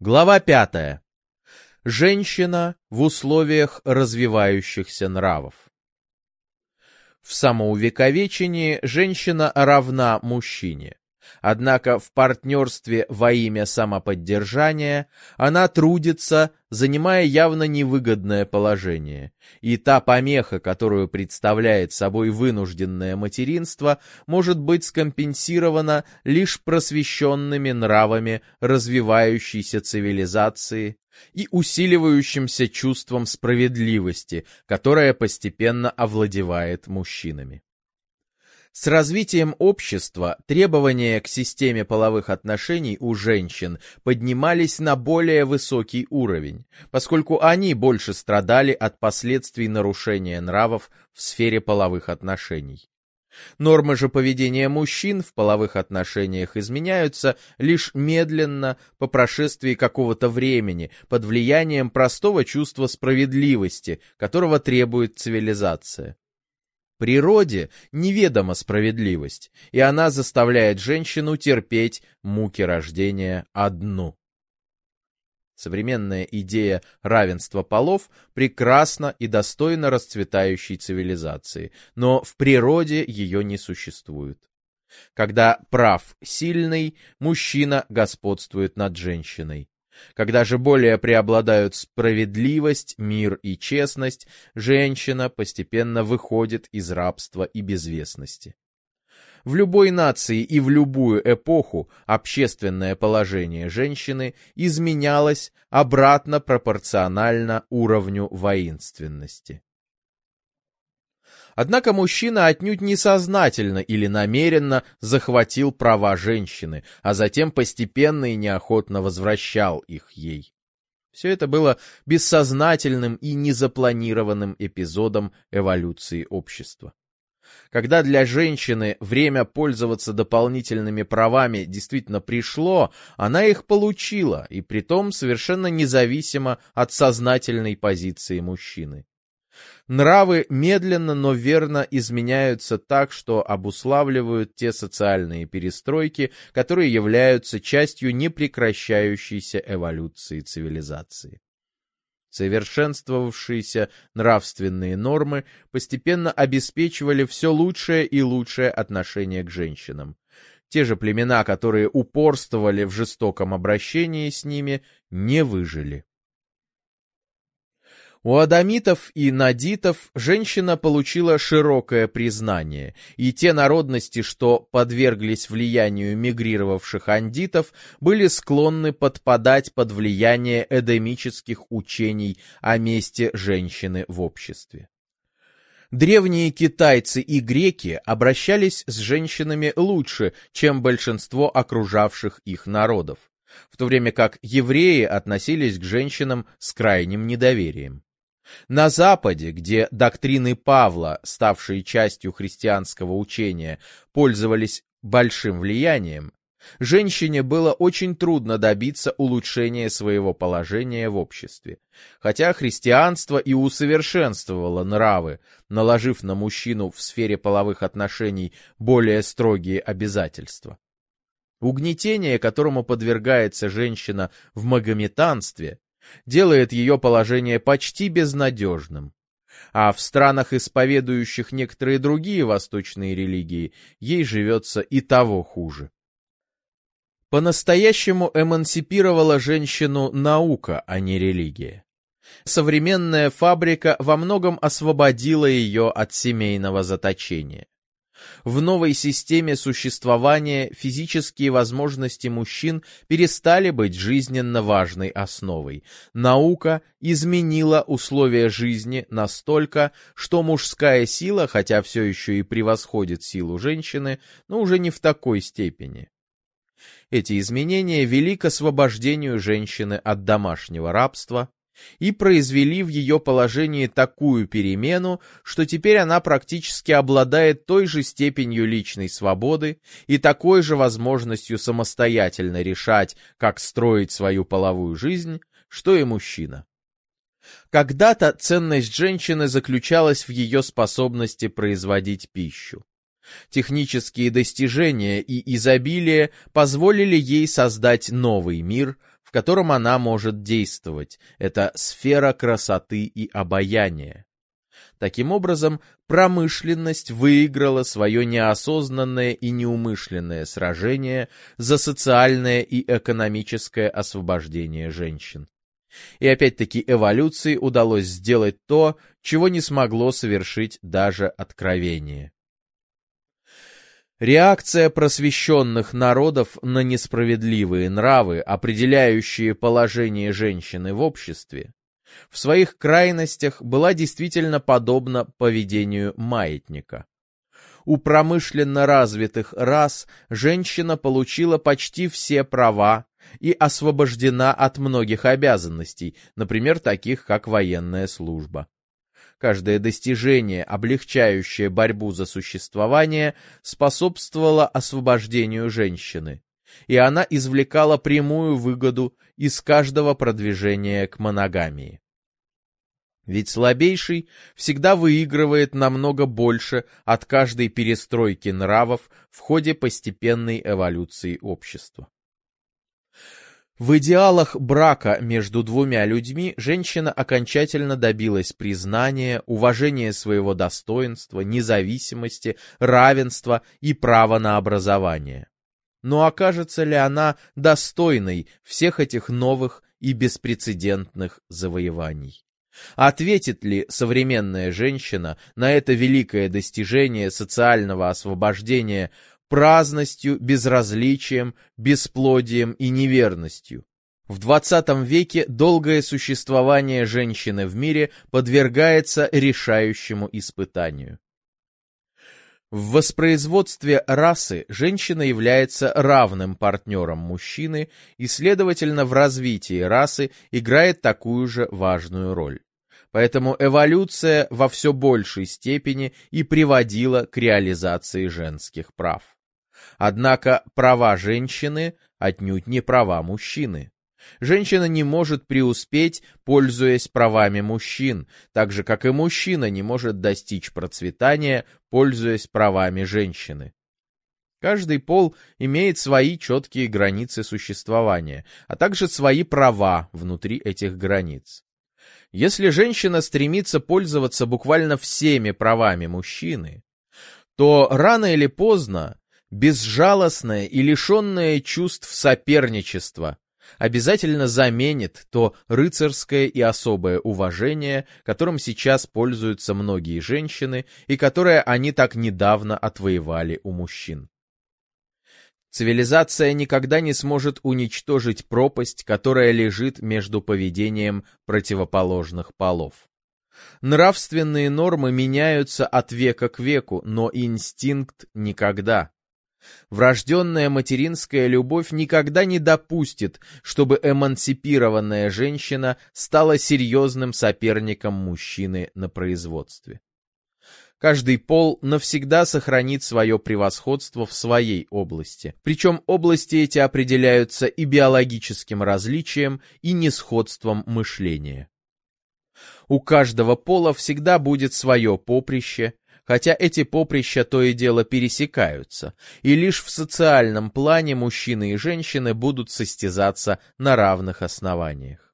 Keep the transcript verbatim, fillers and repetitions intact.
Глава пятая. Женщина в условиях развивающихся нравов. В самоувековечении женщина равна мужчине. Однако в партнерстве во имя самоподдержания она трудится, занимая явно невыгодное положение, и та помеха, которую представляет собой вынужденное материнство, может быть скомпенсирована лишь просвещенными нравами развивающейся цивилизации и усиливающимся чувством справедливости, которое постепенно овладевает мужчинами. С развитием общества требования к системе половых отношений у женщин поднимались на более высокий уровень, поскольку они больше страдали от последствий нарушения нравов в сфере половых отношений. Нормы же поведения мужчин в половых отношениях изменяются лишь медленно, по прошествии какого-то времени, под влиянием простого чувства справедливости, которого требует цивилизация. Природе неведома справедливость, и она заставляет женщину терпеть муки рождения одну. Современная идея равенства полов прекрасна и достойна расцветающей цивилизации, но в природе ее не существует. Когда прав сильный, мужчина господствует над женщиной. Когда же более преобладают справедливость, мир и честность, женщина постепенно выходит из рабства и безвестности. В любой нации и в любую эпоху общественное положение женщины изменялось обратно пропорционально уровню воинственности. Однако мужчина отнюдь несознательно или намеренно захватил права женщины, а затем постепенно и неохотно возвращал их ей. Все это было бессознательным и незапланированным эпизодом эволюции общества. Когда для женщины время пользоваться дополнительными правами действительно пришло, она их получила, и притом совершенно независимо от сознательной позиции мужчины. Нравы медленно, но верно изменяются так, что обуславливают те социальные перестройки, которые являются частью непрекращающейся эволюции цивилизации. Совершенствовавшиеся нравственные нормы постепенно обеспечивали все лучшее и лучшее отношение к женщинам. Те же племена, которые упорствовали в жестоком обращении с ними, не выжили. У адамитов и надитов женщина получила широкое признание, и те народности, что подверглись влиянию мигрировавших андитов, были склонны подпадать под влияние эдемических учений о месте женщины в обществе. Древние китайцы и греки обращались с женщинами лучше, чем большинство окружавших их народов, в то время как евреи относились к женщинам с крайним недоверием. На Западе, где доктрины Павла, ставшие частью христианского учения, пользовались большим влиянием, женщине было очень трудно добиться улучшения своего положения в обществе, хотя христианство и усовершенствовало нравы, наложив на мужчину в сфере половых отношений более строгие обязательства. Угнетение, которому подвергается женщина в магометанстве, делает ее положение почти безнадежным, а в странах, исповедующих некоторые другие восточные религии, ей живется и того хуже. По-настоящему эмансипировала женщину наука, а не религия. Современная фабрика во многом освободила ее от семейного заточения. В новой системе существования физические возможности мужчин перестали быть жизненно важной основой. Наука изменила условия жизни настолько, что мужская сила, хотя все еще и превосходит силу женщины, но уже не в такой степени. Эти изменения вели к освобождению женщины от домашнего рабства и произвели в ее положении такую перемену, что теперь она практически обладает той же степенью личной свободы и такой же возможностью самостоятельно решать, как строить свою половую жизнь, что и мужчина. Когда-то ценность женщины заключалась в ее способности производить пищу. Технические достижения и изобилие позволили ей создать новый мир, в в котором она может действовать. Это сфера красоты и обаяния. Таким образом, промышленность выиграла свое неосознанное и неумышленное сражение за социальное и экономическое освобождение женщин. И опять-таки эволюции удалось сделать то, чего не смогло совершить даже откровение. Реакция просвещенных народов на несправедливые нравы, определяющие положение женщины в обществе, в своих крайностях была действительно подобна поведению маятника. У промышленно развитых рас женщина получила почти все права и освобождена от многих обязанностей, например, таких как военная служба. Каждое достижение, облегчающее борьбу за существование, способствовало освобождению женщины, и она извлекала прямую выгоду из каждого продвижения к моногамии. Ведь слабейший всегда выигрывает намного больше от каждой перестройки нравов в ходе постепенной эволюции общества. В идеалах брака между двумя людьми женщина окончательно добилась признания, уважения своего достоинства, независимости, равенства и права на образование. Но окажется ли она достойной всех этих новых и беспрецедентных завоеваний? Ответит ли современная женщина на это великое достижение социального освобождения праздностью, безразличием, бесплодием и неверностью? В двадцатом веке долгое существование женщины в мире подвергается решающему испытанию. В воспроизводстве расы женщина является равным партнером мужчины и, следовательно, в развитии расы играет такую же важную роль. Поэтому эволюция во все большей степени и приводила к реализации женских прав. Однако права женщины отнюдь не права мужчины. Женщина не может преуспеть, пользуясь правами мужчин, так же, как и мужчина не может достичь процветания, пользуясь правами женщины. Каждый пол имеет свои четкие границы существования, а также свои права внутри этих границ. Если женщина стремится пользоваться буквально всеми правами мужчины, то рано или поздно безжалостное и лишенное чувств соперничества обязательно заменит то рыцарское и особое уважение, которым сейчас пользуются многие женщины и которое они так недавно отвоевали у мужчин. Цивилизация никогда не сможет уничтожить пропасть, которая лежит между поведением противоположных полов. Нравственные нормы меняются от века к веку, но инстинкт никогда. Врожденная материнская любовь никогда не допустит, чтобы эмансипированная женщина стала серьезным соперником мужчины на производстве. Каждый пол навсегда сохранит свое превосходство в своей области, причем области эти определяются и биологическим различием, и несходством мышления. У каждого пола всегда будет свое поприще, хотя эти поприща то и дело пересекаются, и лишь в социальном плане мужчины и женщины будут состязаться на равных основаниях.